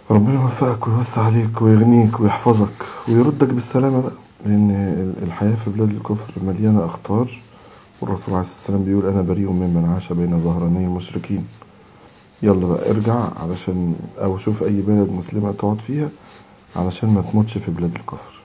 ربنا يوفقك ويوسع عليك ويغنيك ويحفظك ويردك بالسلامة بقى، لأن الحياة في بلاد الكفر مليانة أخطار، والرسول عليه الصلاة والسلام بيقول أنا بريء ممن عاش بين ظهراني المشركين. يلا بقى ارجع علشان أو شوف أي بلد مسلمة تقعد فيها علشان ما تموتش في بلاد الكفر.